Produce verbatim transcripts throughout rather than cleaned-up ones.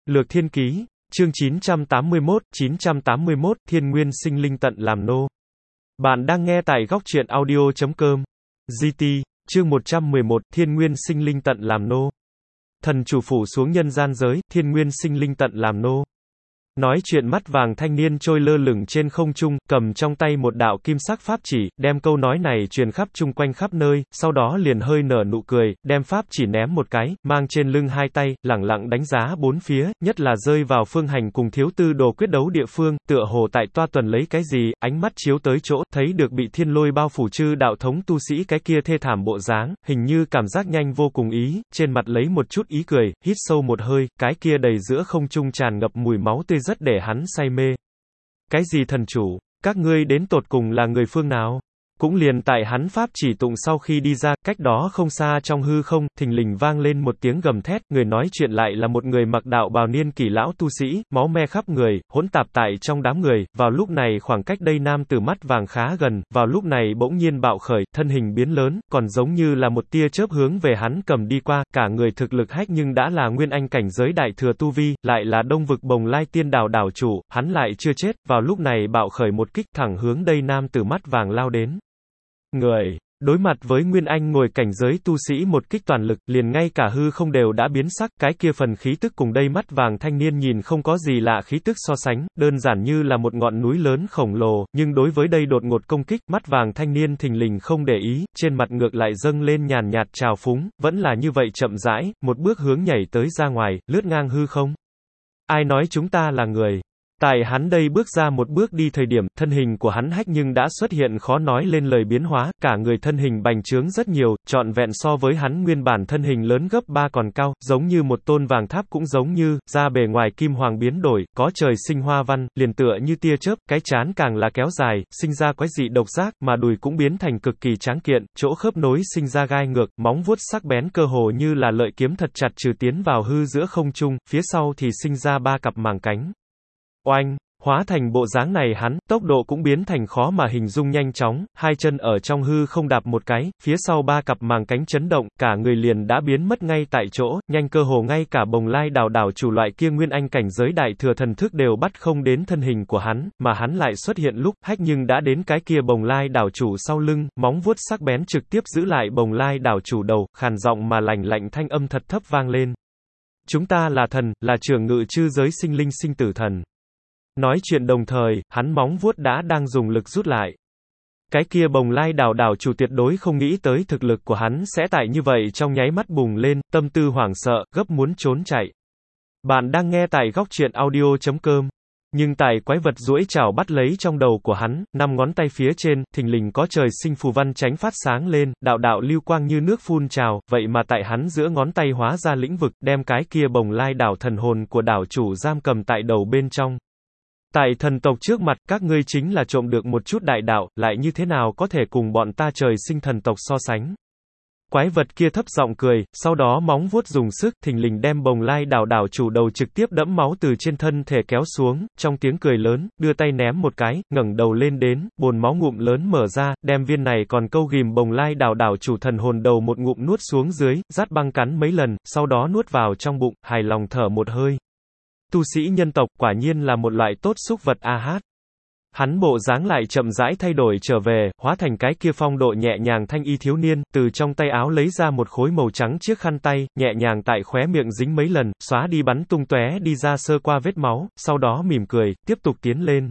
Lược Thiên Ký, chương chín trăm tám mươi mốt, chín trăm tám mươi mốt, Thiên Nguyên Sinh Linh Tận Làm Nô. Bạn đang nghe tại góc truyện audio chấm com. giê tê, chương một trăm mười một, Thiên Nguyên Sinh Linh Tận Làm Nô. Thần chủ phủ xuống nhân gian giới, Thiên Nguyên Sinh Linh Tận Làm Nô. Nói chuyện mắt vàng thanh niên trôi lơ lửng trên không trung, cầm trong tay một đạo kim sắc pháp chỉ, đem câu nói này truyền khắp chung quanh khắp nơi, sau đó liền hơi nở nụ cười, đem pháp chỉ ném một cái, mang trên lưng hai tay, lẳng lặng đánh giá bốn phía, nhất là rơi vào Phương Hành cùng Thiếu Tư Đồ quyết đấu địa phương, tựa hồ tại toa tuần lấy cái gì, ánh mắt chiếu tới chỗ, thấy được bị thiên lôi bao phủ chư đạo thống tu sĩ cái kia thê thảm bộ dáng, hình như cảm giác nhanh vô cùng ý, trên mặt lấy một chút ý cười, hít sâu một hơi, cái kia đầy giữa không trung tràn ngập mùi máu tươi rất để hắn say mê. Cái gì thần chủ? Các ngươi đến tột cùng là người phương nào? Cũng liền tại hắn pháp chỉ tụng sau khi đi ra, cách đó không xa trong hư không, thình lình vang lên một tiếng gầm thét, người nói chuyện lại là một người mặc đạo bào niên kỷ lão tu sĩ, máu me khắp người, hỗn tạp tại trong đám người, vào lúc này khoảng cách đây nam tử mắt vàng khá gần, vào lúc này bỗng nhiên bạo khởi, thân hình biến lớn, còn giống như là một tia chớp hướng về hắn cầm đi qua, cả người thực lực hách nhưng đã là nguyên anh cảnh giới đại thừa tu vi, lại là đông vực Bồng Lai Tiên Đảo đảo chủ, hắn lại chưa chết, vào lúc này bạo khởi một kích thẳng hướng đây nam tử mắt vàng lao đến. Người, đối mặt với Nguyên Anh ngồi cảnh giới tu sĩ một kích toàn lực, liền ngay cả hư không đều đã biến sắc, cái kia phần khí tức cùng đây mắt vàng thanh niên nhìn không có gì lạ khí tức so sánh, đơn giản như là một ngọn núi lớn khổng lồ, nhưng đối với đây đột ngột công kích, mắt vàng thanh niên thình lình không để ý, trên mặt ngược lại dâng lên nhàn nhạt trào phúng, vẫn là như vậy chậm rãi, một bước hướng nhảy tới ra ngoài, lướt ngang hư không. Ai nói chúng ta là người? Tại hắn đây bước ra một bước đi thời điểm, thân hình của hắn hách nhưng đã xuất hiện khó nói lên lời biến hóa, cả người thân hình bành trướng rất nhiều, trọn vẹn so với hắn nguyên bản thân hình lớn gấp ba còn cao, giống như một tôn vàng tháp cũng giống như, ra bề ngoài kim hoàng biến đổi, có trời sinh hoa văn, liền tựa như tia chớp, cái trán càng là kéo dài, sinh ra quái dị độc giác, mà đùi cũng biến thành cực kỳ tráng kiện, chỗ khớp nối sinh ra gai ngược, móng vuốt sắc bén cơ hồ như là lợi kiếm thật chặt trừ tiến vào hư giữa không trung, phía sau thì sinh ra ba cặp màng cánh. Oanh, hóa thành bộ dáng này hắn, tốc độ cũng biến thành khó mà hình dung nhanh chóng, hai chân ở trong hư không đạp một cái, phía sau ba cặp màng cánh chấn động, cả người liền đã biến mất ngay tại chỗ, nhanh cơ hồ ngay cả Bồng Lai đảo đảo chủ loại kia nguyên anh cảnh giới đại thừa thần thức đều bắt không đến thân hình của hắn, mà hắn lại xuất hiện lúc, hách nhưng đã đến cái kia Bồng Lai đảo chủ sau lưng, móng vuốt sắc bén trực tiếp giữ lại Bồng Lai đảo chủ đầu, khàn giọng mà lạnh lạnh thanh âm thật thấp vang lên. Chúng ta là thần, là trưởng ngự chư giới sinh linh sinh tử thần. Nói chuyện đồng thời, hắn móng vuốt đã đang dùng lực rút lại. Cái kia Bồng Lai đảo đảo chủ tuyệt đối không nghĩ tới thực lực của hắn sẽ tại như vậy trong nháy mắt bùng lên, tâm tư hoảng sợ, gấp muốn trốn chạy. Bạn đang nghe tại góc truyện audio chấm com. Nhưng tại quái vật duỗi chảo bắt lấy trong đầu của hắn, năm ngón tay phía trên, thình lình có trời sinh phù văn chánh phát sáng lên, đạo đạo lưu quang như nước phun trào, vậy mà tại hắn giữa ngón tay hóa ra lĩnh vực, đem cái kia Bồng Lai đảo thần hồn của đảo chủ giam cầm tại đầu bên trong. Tại thần tộc trước mặt, các ngươi chính là trộm được một chút đại đạo, lại như thế nào có thể cùng bọn ta trời sinh thần tộc so sánh. Quái vật kia thấp giọng cười, sau đó móng vuốt dùng sức, thình lình đem Bồng Lai đảo đảo chủ đầu trực tiếp đẫm máu từ trên thân thể kéo xuống, trong tiếng cười lớn, đưa tay ném một cái, ngẩng đầu lên đến, bồn máu ngụm lớn mở ra, đem viên này còn câu ghìm Bồng Lai đảo đảo chủ thần hồn đầu một ngụm nuốt xuống dưới, rát băng cắn mấy lần, sau đó nuốt vào trong bụng, hài lòng thở một hơi. Tu sĩ nhân tộc quả nhiên là một loại tốt xúc vật a hát. Hắn bộ dáng lại chậm rãi thay đổi trở về, hóa thành cái kia phong độ nhẹ nhàng thanh y thiếu niên, từ trong tay áo lấy ra một khối màu trắng chiếc khăn tay, nhẹ nhàng tại khóe miệng dính mấy lần, xóa đi bắn tung tóe đi ra sơ qua vết máu, sau đó mỉm cười, tiếp tục tiến lên.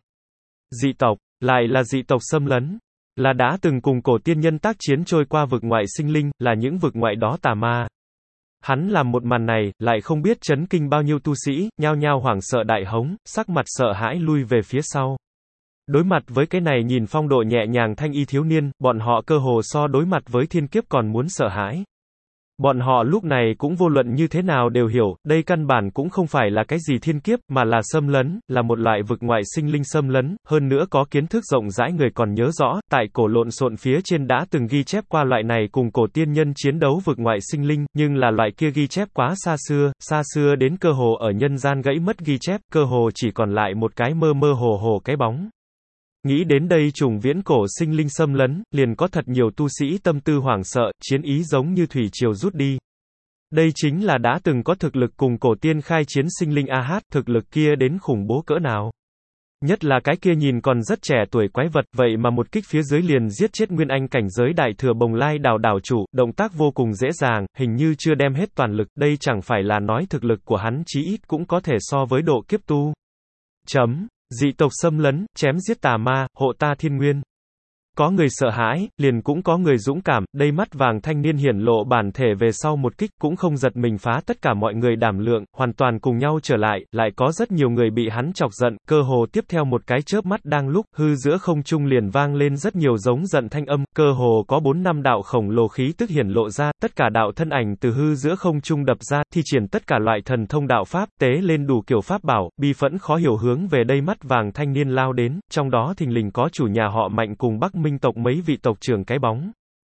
Dị tộc, lại là dị tộc xâm lấn, là đã từng cùng cổ tiên nhân tác chiến trôi qua vực ngoại sinh linh, là những vực ngoại đó tà ma. Hắn làm một màn này, lại không biết chấn kinh bao nhiêu tu sĩ, nhao nhao hoảng sợ đại hống, sắc mặt sợ hãi lui về phía sau. Đối mặt với cái này nhìn phong độ nhẹ nhàng thanh y thiếu niên, bọn họ cơ hồ so đối mặt với thiên kiếp còn muốn sợ hãi. Bọn họ lúc này cũng vô luận như thế nào đều hiểu, đây căn bản cũng không phải là cái gì thiên kiếp, mà là xâm lấn, là một loại vực ngoại sinh linh xâm lấn, hơn nữa có kiến thức rộng rãi người còn nhớ rõ, tại cổ lộn xộn phía trên đã từng ghi chép qua loại này cùng cổ tiên nhân chiến đấu vực ngoại sinh linh, nhưng là loại kia ghi chép quá xa xưa, xa xưa đến cơ hồ ở nhân gian gãy mất ghi chép, cơ hồ chỉ còn lại một cái mơ mơ hồ hồ cái bóng. Nghĩ đến đây trùng viễn cổ sinh linh xâm lấn, liền có thật nhiều tu sĩ tâm tư hoảng sợ, chiến ý giống như thủy triều rút đi. Đây chính là đã từng có thực lực cùng cổ tiên khai chiến sinh linh a hát, thực lực kia đến khủng bố cỡ nào. Nhất là cái kia nhìn còn rất trẻ tuổi quái vật, vậy mà một kích phía dưới liền giết chết nguyên anh cảnh giới đại thừa bồng lai đảo đảo chủ, động tác vô cùng dễ dàng, hình như chưa đem hết toàn lực, đây chẳng phải là nói thực lực của hắn chí ít cũng có thể so với độ kiếp tu. Chấm, dị tộc xâm lấn, chém giết tà ma, hộ ta thiên nguyên. Có người sợ hãi, liền cũng có người dũng cảm, đây mắt vàng thanh niên hiển lộ bản thể về sau một kích, cũng không giật mình phá tất cả mọi người đảm lượng, hoàn toàn cùng nhau trở lại, lại có rất nhiều người bị hắn chọc giận, cơ hồ tiếp theo một cái chớp mắt đang lúc, hư giữa không trung liền vang lên rất nhiều giống giận thanh âm, cơ hồ có bốn năm đạo khổng lồ khí tức hiển lộ ra, tất cả đạo thân ảnh từ hư giữa không trung đập ra, thi triển tất cả loại thần thông đạo pháp, tế lên đủ kiểu pháp bảo, bi phẫn khó hiểu hướng về đây mắt vàng thanh niên lao đến, trong đó thình lình có chủ nhà họ Mạnh cùng Bắc Minh tộc mấy vị tộc trưởng cái bóng.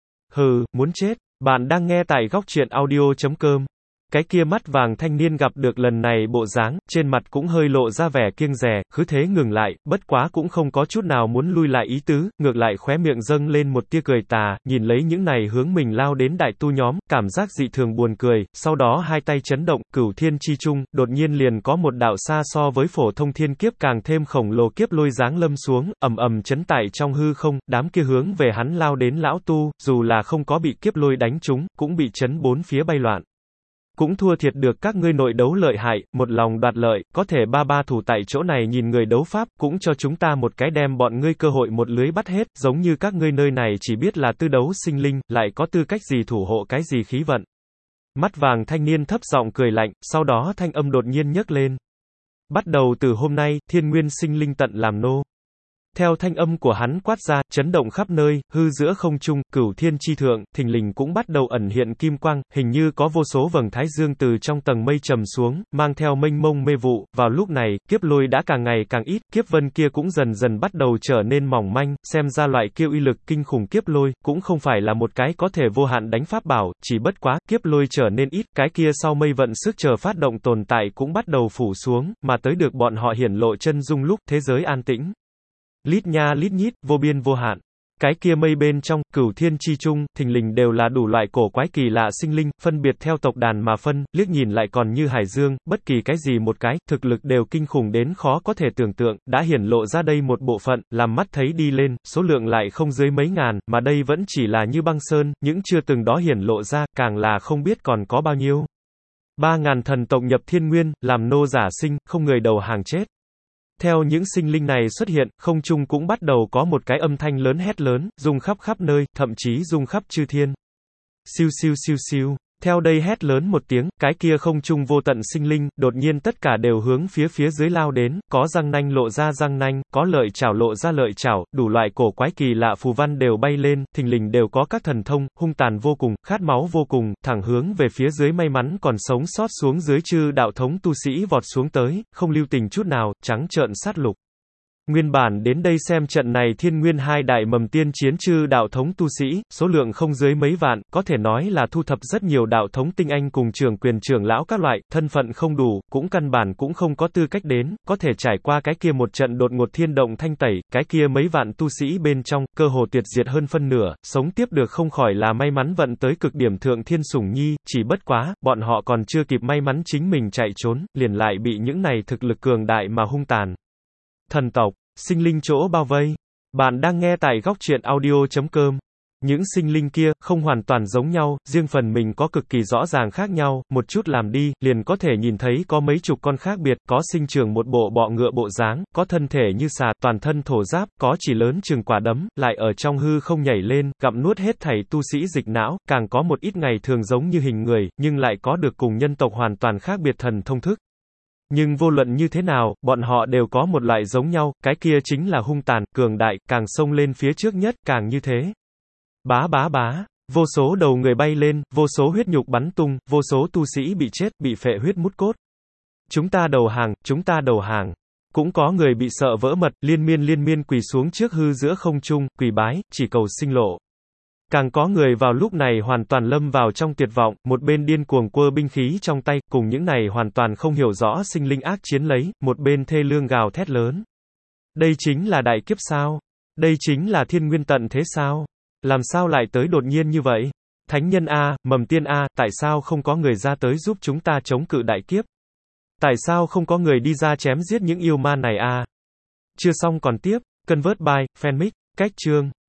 Hừ, muốn chết. Bạn đang nghe tại góc truyện audio chấm com. Cái kia mắt vàng thanh niên gặp được lần này bộ dáng, trên mặt cũng hơi lộ ra vẻ kiêng dè, cứ thế ngừng lại, bất quá cũng không có chút nào muốn lui lại ý tứ, ngược lại khóe miệng dâng lên một tia cười tà, nhìn lấy những này hướng mình lao đến đại tu nhóm, cảm giác dị thường buồn cười, sau đó hai tay chấn động, cửu thiên chi trung, đột nhiên liền có một đạo xa so với phổ thông thiên kiếp càng thêm khổng lồ kiếp lôi giáng lâm xuống, ầm ầm chấn tại trong hư không, đám kia hướng về hắn lao đến lão tu, dù là không có bị kiếp lôi đánh trúng, cũng bị chấn bốn phía bay loạn. Cũng thua thiệt được các ngươi nội đấu lợi hại, một lòng đoạt lợi, có thể ba ba thủ tại chỗ này nhìn người đấu pháp, cũng cho chúng ta một cái đem bọn ngươi cơ hội một lưới bắt hết, giống như các ngươi nơi này chỉ biết là tư đấu sinh linh, lại có tư cách gì thủ hộ cái gì khí vận. Mắt vàng thanh niên thấp giọng cười lạnh, sau đó thanh âm đột nhiên nhấc lên. Bắt đầu từ hôm nay, thiên nguyên sinh linh tận làm nô. Theo thanh âm của hắn quát ra, chấn động khắp nơi, hư giữa không trung, cửu thiên chi thượng, thình lình cũng bắt đầu ẩn hiện kim quang, hình như có vô số vầng thái dương từ trong tầng mây trầm xuống, mang theo mênh mông mê vụ, vào lúc này, kiếp lôi đã càng ngày càng ít, kiếp vân kia cũng dần dần bắt đầu trở nên mỏng manh, xem ra loại kia uy lực kinh khủng kiếp lôi, cũng không phải là một cái có thể vô hạn đánh pháp bảo, chỉ bất quá, kiếp lôi trở nên ít, cái kia sau mây vận sức chờ phát động tồn tại cũng bắt đầu phủ xuống, mà tới được bọn họ hiển lộ chân dung lúc, thế giới an tĩnh. Lít nha lít nhít, vô biên vô hạn. Cái kia mây bên trong, cửu thiên chi trung, thình lình đều là đủ loại cổ quái kỳ lạ sinh linh, phân biệt theo tộc đàn mà phân, liếc nhìn lại còn như hải dương, bất kỳ cái gì một cái, thực lực đều kinh khủng đến khó có thể tưởng tượng, đã hiển lộ ra đây một bộ phận, làm mắt thấy đi lên, số lượng lại không dưới mấy ngàn, mà đây vẫn chỉ là như băng sơn, những chưa từng đó hiển lộ ra, càng là không biết còn có bao nhiêu. Ba ngàn thần tộc nhập thiên nguyên, làm nô giả sinh, không người đầu hàng chết. Theo những sinh linh này xuất hiện, không trung cũng bắt đầu có một cái âm thanh lớn hét lớn, rung khắp khắp nơi, thậm chí rung khắp chư thiên. Siêu siêu siêu siêu. Theo đây hét lớn một tiếng, cái kia không trung vô tận sinh linh, đột nhiên tất cả đều hướng phía phía dưới lao đến, có răng nanh lộ ra răng nanh, có lợi chảo lộ ra lợi chảo, đủ loại cổ quái kỳ lạ phù văn đều bay lên, thình lình đều có các thần thông, hung tàn vô cùng, khát máu vô cùng, thẳng hướng về phía dưới may mắn còn sống sót xuống dưới chư đạo thống tu sĩ vọt xuống tới, không lưu tình chút nào, trắng trợn sát lục. Nguyên bản đến đây xem trận này thiên nguyên hai đại mầm tiên chiến chư đạo thống tu sĩ, số lượng không dưới mấy vạn, có thể nói là thu thập rất nhiều đạo thống tinh anh cùng trưởng quyền trưởng lão các loại, thân phận không đủ, cũng căn bản cũng không có tư cách đến, có thể trải qua cái kia một trận đột ngột thiên động thanh tẩy, cái kia mấy vạn tu sĩ bên trong, cơ hồ tuyệt diệt hơn phân nửa, sống tiếp được không khỏi là may mắn vận tới cực điểm thượng thiên sủng nhi, chỉ bất quá, bọn họ còn chưa kịp may mắn chính mình chạy trốn, liền lại bị những này thực lực cường đại mà hung tàn. Thần tộc, sinh linh chỗ bao vây. Bạn đang nghe tại góc truyện audio chấm com. Những sinh linh kia, không hoàn toàn giống nhau, riêng phần mình có cực kỳ rõ ràng khác nhau, một chút làm đi, liền có thể nhìn thấy có mấy chục con khác biệt, có sinh trưởng một bộ bọ ngựa bộ dáng, có thân thể như xà, toàn thân thổ giáp, có chỉ lớn chừng quả đấm, lại ở trong hư không nhảy lên, gặm nuốt hết thảy tu sĩ dịch não, càng có một ít ngày thường giống như hình người, nhưng lại có được cùng nhân tộc hoàn toàn khác biệt thần thông thức. Nhưng vô luận như thế nào, bọn họ đều có một loại giống nhau, cái kia chính là hung tàn, cường đại, càng xông lên phía trước nhất, càng như thế. Bá bá bá, vô số đầu người bay lên, vô số huyết nhục bắn tung, vô số tu sĩ bị chết, bị phệ huyết mút cốt. Chúng ta đầu hàng, chúng ta đầu hàng. Cũng có người bị sợ vỡ mật, liên miên liên miên quỳ xuống trước hư giữa không trung, quỳ bái, chỉ cầu sinh lộ. Càng có người vào lúc này hoàn toàn lâm vào trong tuyệt vọng, một bên điên cuồng quơ binh khí trong tay, cùng những này hoàn toàn không hiểu rõ sinh linh ác chiến lấy, một bên thê lương gào thét lớn. Đây chính là đại kiếp sao? Đây chính là thiên nguyên tận thế sao? Làm sao lại tới đột nhiên như vậy? Thánh nhân A, mầm tiên A, tại sao không có người ra tới giúp chúng ta chống cự đại kiếp? Tại sao không có người đi ra chém giết những yêu ma này a? Chưa xong còn tiếp. Convert by, Fanmic, cách chương.